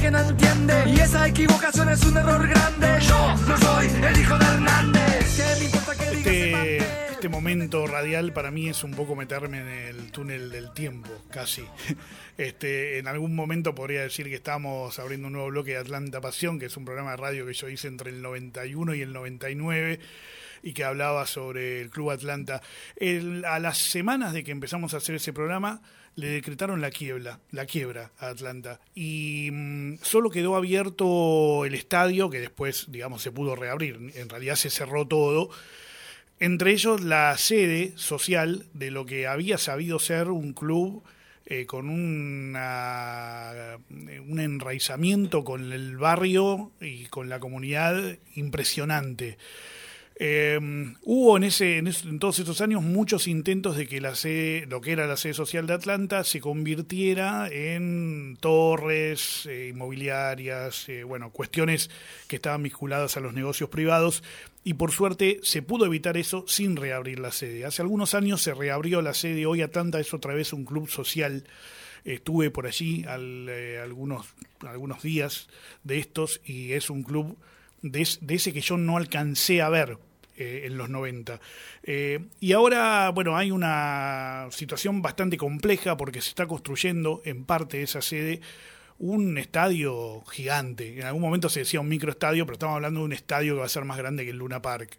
nadie no entiende. Y esa equivocación es un error grande. Yo no soy el hijo de Hernández. ¿Qué me importa que diga ese parte? Este momento radial para mí es un poco meterme en el túnel del tiempo, casi. En algún momento podría decir que estamos abriendo un nuevo bloque de Atlanta Pasión, que es un programa de radio que yo hice entre el 91 y el 99 y que hablaba sobre el Club Atlanta. A las semanas de que empezamos a hacer ese programa, le decretaron la quiebra a Atlanta. Y solo quedó abierto el estadio, que después, digamos, se pudo reabrir. En realidad se cerró todo. Entre ellos la sede social de lo que había sabido ser un club con un enraizamiento con el barrio y con la comunidad impresionante. Hubo en todos estos años muchos intentos de que la sede, lo que era la sede social de Atlanta, se convirtiera en torres inmobiliarias, cuestiones que estaban vinculadas a los negocios privados, y por suerte se pudo evitar eso sin reabrir la sede. Hace algunos años se reabrió la sede, hoy Atlanta es otra vez un club social. Estuve por allí algunos días de estos y es un club de ese que yo no alcancé a ver en los 90. Y ahora, hay una situación bastante compleja porque se está construyendo en parte de esa sede un estadio gigante. En algún momento se decía un microestadio, pero estamos hablando de un estadio que va a ser más grande que el Luna Park.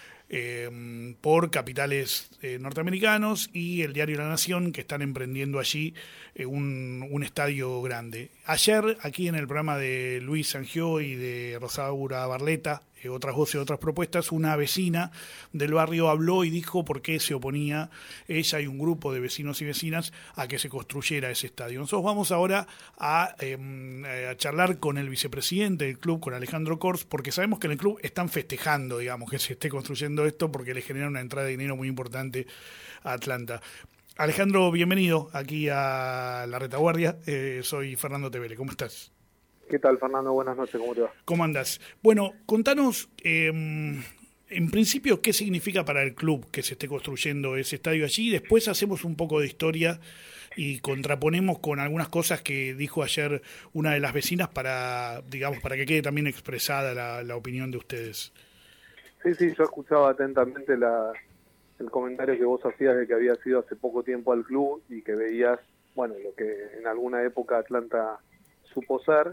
Por capitales norteamericanos y el diario La Nación, que están emprendiendo allí un estadio grande. Ayer, aquí en el programa de Luis Sangió y de Rosaura Barleta, otras voces, otras propuestas, una vecina del barrio habló y dijo por qué se oponía ella y un grupo de vecinos y vecinas a que se construyera ese estadio. Nosotros vamos ahora a charlar con el vicepresidente del club, con Alejandro Kors, porque sabemos que en el club están festejando, digamos, que se esté construyendo esto porque le genera una entrada de dinero muy importante a Atlanta. Alejandro, bienvenido aquí a La Retaguardia. Soy Fernando Tevele. ¿Cómo estás? ¿Qué tal, Fernando? Buenas noches, ¿cómo te va? ¿Cómo andás? Bueno, contanos, en principio, qué significa para el club que se esté construyendo ese estadio allí. Después hacemos un poco de historia y contraponemos con algunas cosas que dijo ayer una de las vecinas para que quede también expresada la opinión de ustedes. Sí, yo escuchaba atentamente el comentario que vos hacías de que había sido hace poco tiempo al club y que veías, lo que en alguna época Atlanta supo ser.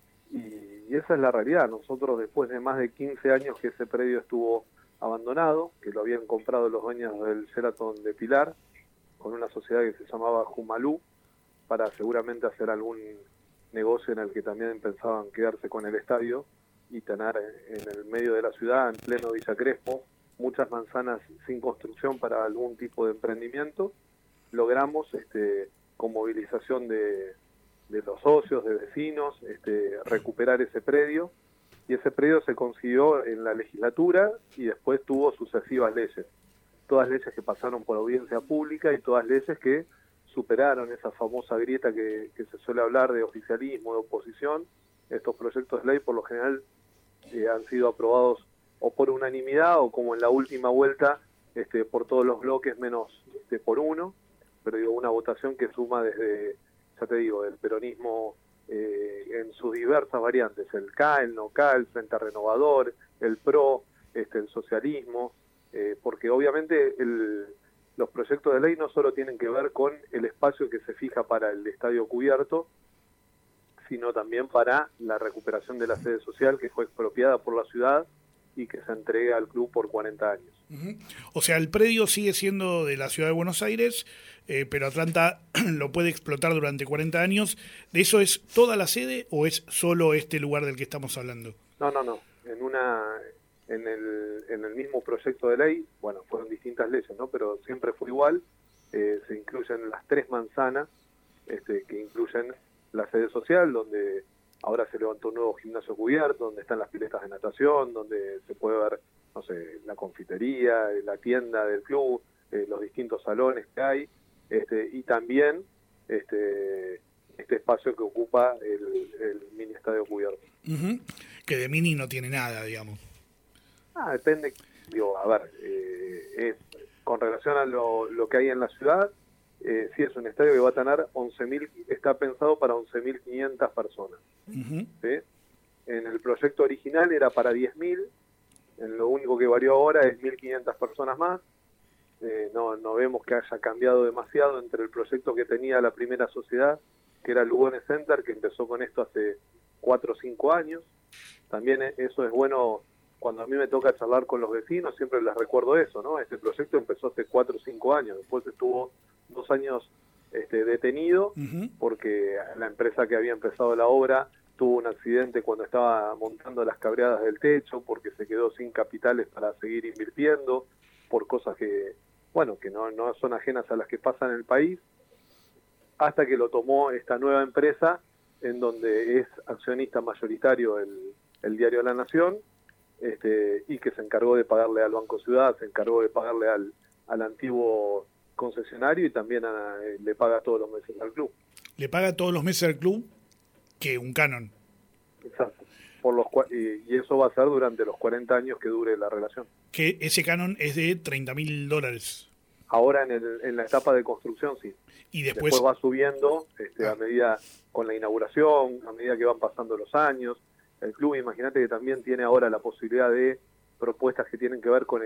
Y esa es la realidad. Nosotros, después de más de 15 años que ese predio estuvo abandonado, que lo habían comprado los dueños del Sheraton de Pilar, con una sociedad que se llamaba Jumalú, para seguramente hacer algún negocio en el que también pensaban quedarse con el estadio y tener en el medio de la ciudad, en pleno Villa Crespo, muchas manzanas sin construcción para algún tipo de emprendimiento. Logramos, con movilización de los socios, de vecinos, recuperar ese predio, y ese predio se consiguió en la legislatura y después tuvo sucesivas leyes, todas leyes que pasaron por audiencia pública y todas leyes que superaron esa famosa grieta que se suele hablar de oficialismo, de oposición. Estos proyectos de ley por lo general han sido aprobados o por unanimidad o, como en la última vuelta, por todos los bloques menos por uno, pero una votación que suma desde, ya te digo, del peronismo en sus diversas variantes, el K, el no K, el Frente Renovador, el PRO, el socialismo, porque obviamente los proyectos de ley no solo tienen que ver con el espacio que se fija para el estadio cubierto, sino también para la recuperación de la sede social que fue expropiada por la ciudad y que se entrega al club por 40 años. Uh-huh. O sea, el predio sigue siendo de la ciudad de Buenos Aires, pero Atlanta lo puede explotar durante 40 años. ¿De eso es toda la sede o es solo este lugar del que estamos hablando? No. En el mismo proyecto de ley, fueron distintas leyes, ¿no? Pero siempre fue igual. Se incluyen las 3 manzanas, que incluyen la sede social, donde ahora se levantó un nuevo gimnasio cubierto, donde están las piletas de natación, donde se puede ver, la confitería, la tienda del club, los distintos salones que hay, y también este espacio que ocupa el mini estadio cubierto. Uh-huh. Que de mini no tiene nada, digamos. Depende, es con relación a lo que hay en la ciudad, sí, es un estadio que va a tener 11.000, está pensado para 11.500 personas. Ujú. ¿Sí? En el proyecto original era para 10.000, en lo único que varió ahora es 1.500 personas más. No vemos que haya cambiado demasiado entre el proyecto que tenía la primera sociedad, que era el Lugones Center, que empezó con esto hace 4 o 5 años. También eso es bueno, cuando a mí me toca charlar con los vecinos, siempre les recuerdo eso, ¿no? Este proyecto empezó hace 4 o 5 años, después estuvo 2 años detenido, Ujú. porque la empresa que había empezado la obra tuvo un accidente cuando estaba montando las cabreadas del techo, porque se quedó sin capitales para seguir invirtiendo, por cosas que, bueno, que no son ajenas a las que pasan en el país, hasta que lo tomó esta nueva empresa, en donde es accionista mayoritario el diario La Nación, y que se encargó de pagarle al Banco Ciudad, se encargó de pagarle al antiguo concesionario y también le paga todos los meses al club. Le paga todos los meses al club que un canon. Exacto. Y eso va a ser durante los 40 años que dure la relación. Que ese canon es de $30.000. Ahora en la etapa de construcción, sí. Y después Va subiendo a medida, con la inauguración, a medida que van pasando los años. El club, imagínate que también tiene ahora la posibilidad de propuestas que tienen que ver con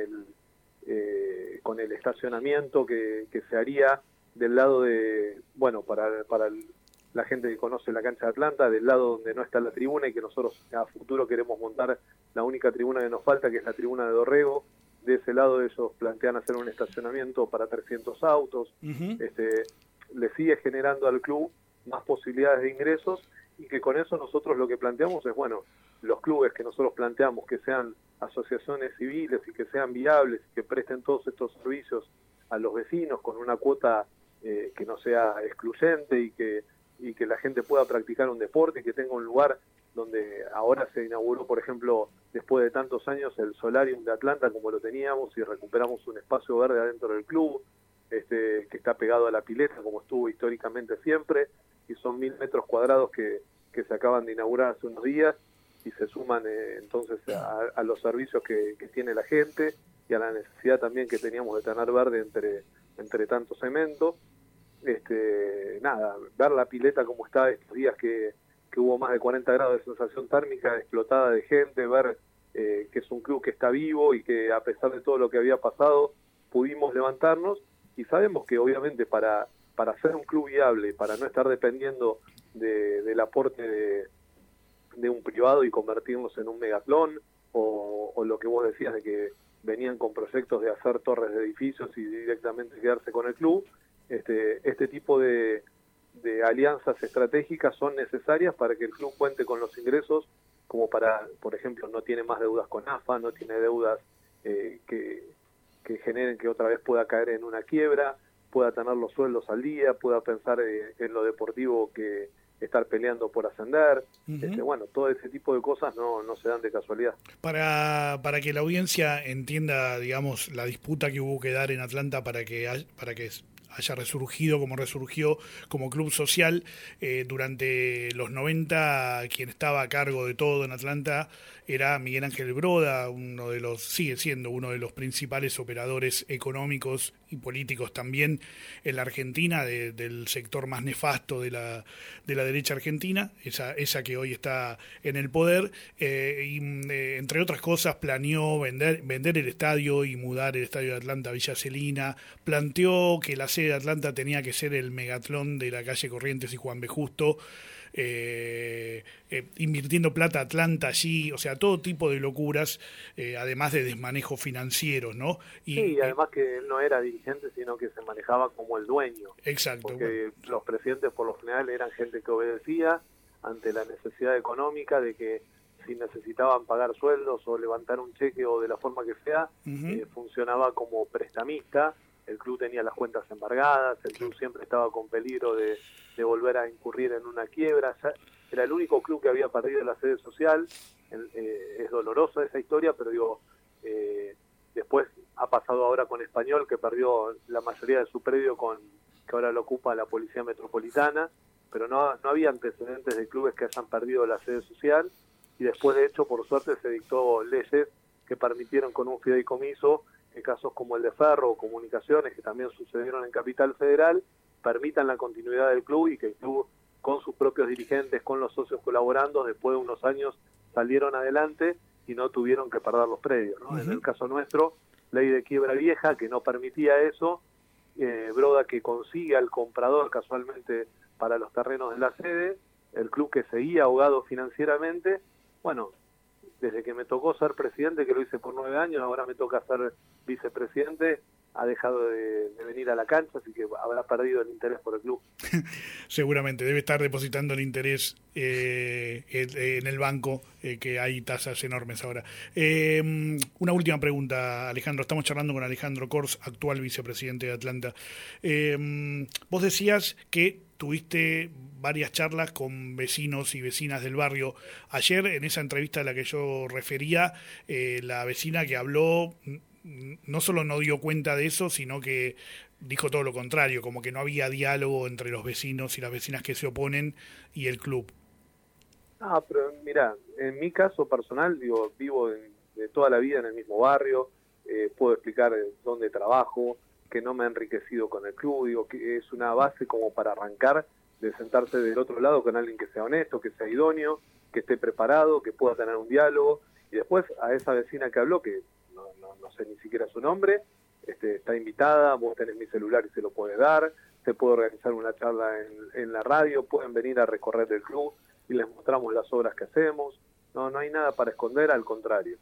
el estacionamiento que se haría del lado de, bueno, para la gente que conoce la cancha de Atlanta, del lado donde no está la tribuna, y que nosotros a futuro queremos montar la única tribuna que nos falta, que es la tribuna de Dorrego. De ese lado ellos plantean hacer un estacionamiento para 300 autos. uh-huh. Le sigue generando al club más posibilidades de ingresos, y que con eso nosotros lo que planteamos es, bueno, los clubes que nosotros planteamos que sean asociaciones civiles y que sean viables y que presten todos estos servicios a los vecinos con una cuota que no sea excluyente, y que la gente pueda practicar un deporte y que tenga un lugar donde ahora se inauguró, por ejemplo, después de tantos años, el Solarium de Atlanta como lo teníamos, y recuperamos un espacio verde adentro del club, que está pegado a la pileta como estuvo históricamente siempre, y son 1.000 metros cuadrados que se acaban de inaugurar hace unos días, y se suman entonces a los servicios que tiene la gente, y a la necesidad también que teníamos de tener verde entre tanto cemento. Ver la pileta como está estos días que hubo más de 40 grados de sensación térmica, explotada de gente, ver que es un club que está vivo y que a pesar de todo lo que había pasado pudimos levantarnos, y sabemos que obviamente para ser un club viable, para no estar dependiendo del aporte de un privado y convertirnos en un megatlón, o lo que vos decías de que venían con proyectos de hacer torres de edificios y directamente quedarse con el club, este tipo de alianzas estratégicas son necesarias para que el club cuente con los ingresos, como para, por ejemplo, no tiene más deudas con AFA, no tiene deudas que generen que otra vez pueda caer en una quiebra, pueda tener los sueldos al día, pueda pensar en lo deportivo, que estar peleando por ascender. Uh-huh. Bueno, todo ese tipo de cosas no se dan de casualidad. Para que la audiencia entienda, digamos, la disputa que hubo que dar en Atlanta para que haya resurgido como resurgió como club social, durante los 90 quien estaba a cargo de todo en Atlanta era Miguel Ángel Broda, sigue siendo uno de los principales operadores económicos y políticos también en la Argentina, del sector más nefasto de la derecha argentina, esa que hoy está en el poder, y entre otras cosas planeó vender el estadio y mudar el estadio de Atlanta a Villa Celina, planteó que la sede de Atlanta tenía que ser el megatlón de la calle Corrientes y Juan B. Justo, invirtiendo plata Atlanta allí, o sea, todo tipo de locuras, además de desmanejos financieros, ¿no? Y además que él no era dirigente, sino que se manejaba como el dueño. Exacto. Porque los presidentes por lo general eran gente que obedecía ante la necesidad económica, de que si necesitaban pagar sueldos o levantar un cheque o de la forma que sea, uh-huh. Funcionaba como prestamista. El club tenía las cuentas embargadas, el club siempre estaba con peligro de volver a incurrir en una quiebra. Era el único club que había perdido la sede social. Es dolorosa esa historia, pero digo, después ha pasado ahora con Español, que perdió la mayoría de su predio, que ahora lo ocupa la Policía Metropolitana, pero no había antecedentes de clubes que hayan perdido la sede social, y después, de hecho, por suerte se dictó leyes que permitieron con un fideicomiso, en casos como el de Ferro o Comunicaciones, que también sucedieron en Capital Federal, permitan la continuidad del club y que el club con sus propios dirigentes, con los socios colaborando, después de unos años salieron adelante y no tuvieron que perder los predios, ¿no? En el caso nuestro, ley de quiebra vieja que no permitía eso, Broda que consigue al comprador casualmente para los terrenos de la sede, el club que seguía ahogado financieramente, bueno, desde que me tocó ser presidente, que lo hice por 9 años, ahora me toca ser vicepresidente, ha dejado de venir a la cancha, así que habrá perdido el interés por el club. Seguramente, debe estar depositando el interés en el banco, que hay tasas enormes ahora. Una última pregunta, Alejandro. Estamos charlando con Alejandro Kors, actual vicepresidente de Atlanta. Vos decías que tuviste varias charlas con vecinos y vecinas del barrio. Ayer, en esa entrevista a la que yo refería, la vecina que habló no solo no dio cuenta de eso, sino que dijo todo lo contrario, como que no había diálogo entre los vecinos y las vecinas que se oponen y el club. Pero mira, en mi caso personal, digo, vivo de toda la vida en el mismo barrio, puedo explicar dónde trabajo, que no me he enriquecido con el club, digo que es una base como para arrancar, de sentarse del otro lado con alguien que sea honesto, que sea idóneo, que esté preparado, que pueda tener un diálogo, y después a esa vecina que habló, que no sé ni siquiera su nombre, está invitada, vos tenés mi celular y se lo podés dar, se puede organizar una charla en la radio, pueden venir a recorrer el club y les mostramos las obras que hacemos, no hay nada para esconder, al contrario.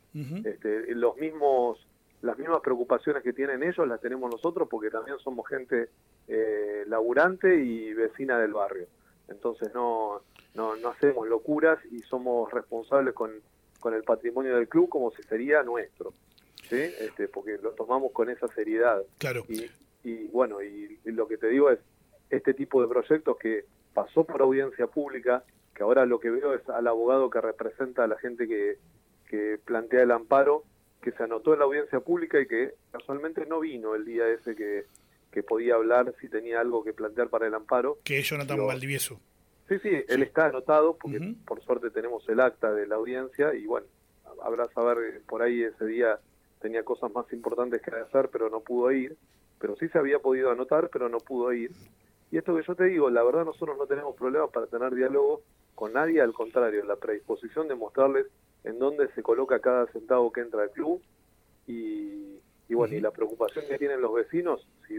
Las mismas preocupaciones que tienen ellos las tenemos nosotros, porque también somos gente laburante y vecina del barrio, entonces no hacemos locuras y somos responsables con el patrimonio del club como si sería nuestro, ¿sí? Porque lo tomamos con esa seriedad. Claro. Y bueno, y lo que te digo es, este tipo de proyectos que pasó por audiencia pública, que ahora lo que veo es al abogado que representa a la gente que plantea el amparo, que se anotó en la audiencia pública y que casualmente no vino el día ese que podía hablar si tenía algo que plantear para el amparo. Que es Jonathan Valdivieso. Sí, él está anotado, porque por suerte tenemos el acta de la audiencia, y bueno, habrá saber, por ahí ese día tenía cosas más importantes que hacer, pero no pudo ir, pero sí se había podido anotar, pero no pudo ir. Y esto que yo te digo, la verdad nosotros no tenemos problemas para tener diálogo con nadie, al contrario, la predisposición de mostrarles en dónde se coloca cada centavo que entra al club, y bueno, y la preocupación que tienen los vecinos, si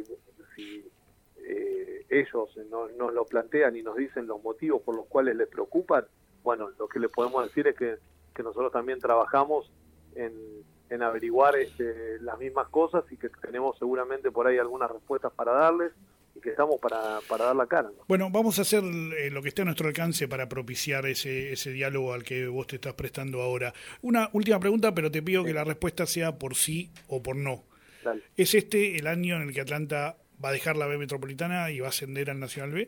ellos nos lo plantean y nos dicen los motivos por los cuales les preocupan, bueno, lo que les podemos decir es que nosotros también trabajamos en averiguar las mismas cosas, y que tenemos seguramente por ahí algunas respuestas para darles, y que estamos para dar la cara, ¿no? Bueno, vamos a hacer lo que esté a nuestro alcance para propiciar ese diálogo al que vos te estás prestando ahora. Una última pregunta, pero te pido que la respuesta sea por sí o por no. Dale. ¿Es este el año en el que Atlanta va a dejar la B Metropolitana y va a ascender al Nacional B?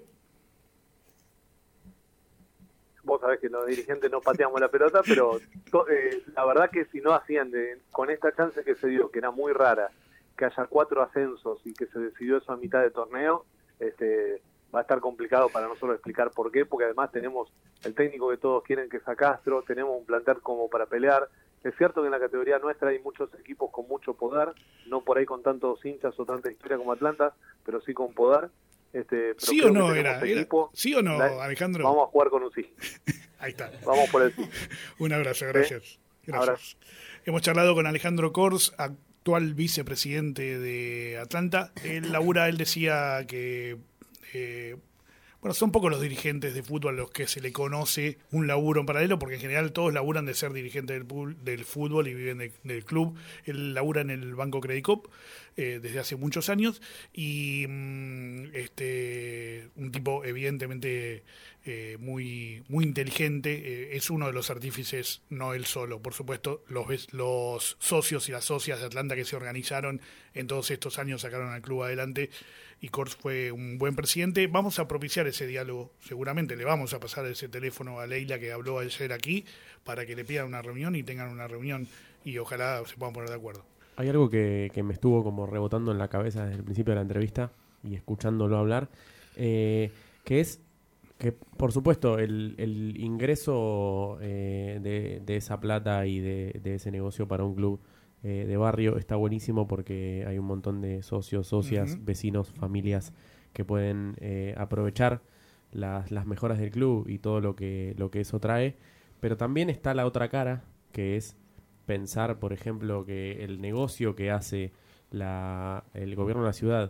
Vos sabés que los dirigentes no pateamos la pelota, pero la verdad que si no asciende, con esta chance que se dio, que era muy rara, que haya 4 ascensos y que se decidió eso a mitad de torneo, va a estar complicado para nosotros explicar por qué, porque además tenemos el técnico que todos quieren, que es a Castro, tenemos un plantel como para pelear. Es cierto que en la categoría nuestra hay muchos equipos con mucho poder, no por ahí con tantos hinchas o tanta historia como Atlanta, pero sí con poder. Pero ¿Sí o no ¿Sí o no, Alejandro? Vamos a jugar con un sí. Ahí está. Vamos por el sí. Un abrazo, gracias. Gracias. Hemos charlado con Alejandro Kors, actual vicepresidente de Atlanta. Él decía que son pocos los dirigentes de fútbol a los que se le conoce un laburo en paralelo, porque en general todos laburan de ser dirigentes del fútbol y viven del club. Él labura en el Banco Credicop desde hace muchos años, y un tipo evidentemente muy inteligente. Es uno de los artífices, no él solo, por supuesto. Los socios y las socias de Atlanta que se organizaron en todos estos años sacaron al club adelante, y Kors fue un buen presidente. Vamos a propiciar ese diálogo, seguramente le vamos a pasar ese teléfono a Leila que habló ayer aquí, para que le pidan una reunión y tengan una reunión, y ojalá se puedan poner de acuerdo. Hay algo que me estuvo como rebotando en la cabeza desde el principio de la entrevista y escuchándolo hablar, que es que, por supuesto, el ingreso de esa plata y de ese negocio para un club de barrio está buenísimo, porque hay un montón de socios, socias, vecinos, familias que pueden aprovechar las mejoras del club y todo lo que eso trae, pero también está la otra cara, que es pensar, por ejemplo, que el negocio que hace el gobierno de la ciudad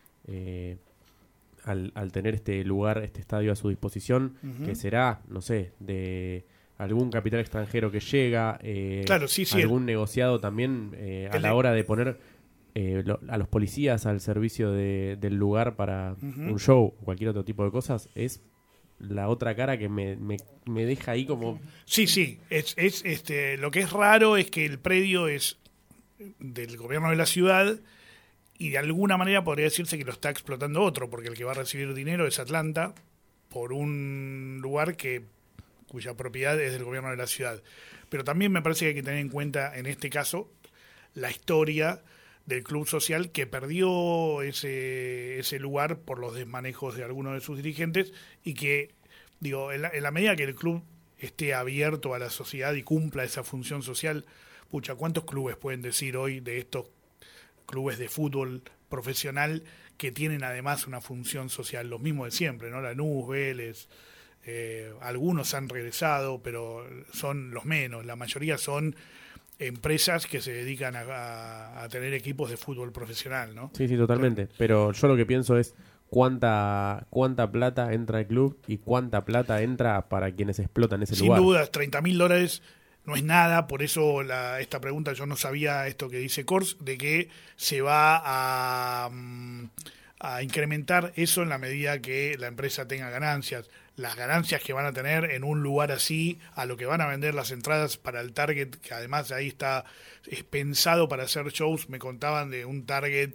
al tener este lugar, este estadio a su disposición, que será, no sé, de algún capital extranjero que llega, claro, sí, algún negociado también a la hora de poner a los policías al servicio del lugar para un show o cualquier otro tipo de cosas, es la otra cara que me deja ahí como... Sí, es lo que es raro es que el predio es del gobierno de la ciudad y de alguna manera podría decirse que lo está explotando otro, porque el que va a recibir dinero es Atlanta por un lugar cuya propiedad es del gobierno de la ciudad. Pero también me parece que hay que tener en cuenta, en este caso, la historia del club social que perdió ese lugar por los desmanejos de algunos de sus dirigentes y que, digo, en la medida que el club esté abierto a la sociedad y cumpla esa función social, pucha, ¿cuántos clubes pueden decir hoy de estos clubes de fútbol profesional que tienen además una función social? Los mismos de siempre, ¿no? Lanús, Vélez, algunos han regresado, pero son los menos, la mayoría son empresas que se dedican a tener equipos de fútbol profesional, ¿no? Sí, totalmente. Pero yo lo que pienso es cuánta plata entra al club y cuánta plata entra para quienes explotan ese lugar. Sin dudas, $30.000 no es nada, por eso esta pregunta yo no sabía esto que dice Kors, de que se va a incrementar eso en la medida que la empresa tenga ganancias. Las ganancias que van a tener en un lugar así, a lo que van a vender las entradas para el Target, que además ahí es pensado para hacer shows, me contaban de un Target,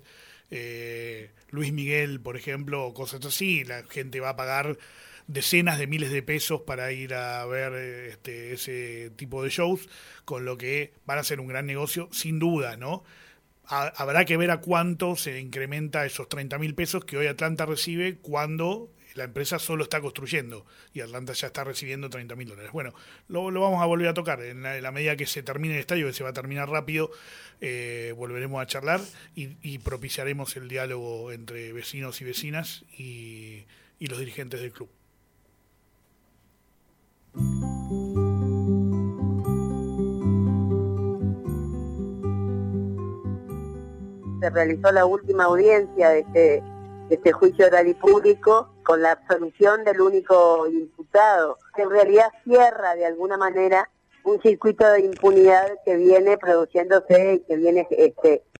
Luis Miguel, por ejemplo, o cosas así, la gente va a pagar decenas de miles de pesos para ir a ver ese tipo de shows, con lo que van a ser un gran negocio, sin duda, ¿no? Habrá que ver a cuánto se incrementa esos 30.000 pesos que hoy Atlanta recibe cuando la empresa solo está construyendo y Atlanta ya está recibiendo $30.000. Bueno, lo vamos a volver a tocar en la medida que se termine el estadio, que se va a terminar rápido, volveremos a charlar y propiciaremos el diálogo entre vecinos y vecinas y los dirigentes del club. Se realizó la última audiencia de este juicio oral y público con la absolución del único imputado, que en realidad cierra de alguna manera un circuito de impunidad que viene produciéndose y que viene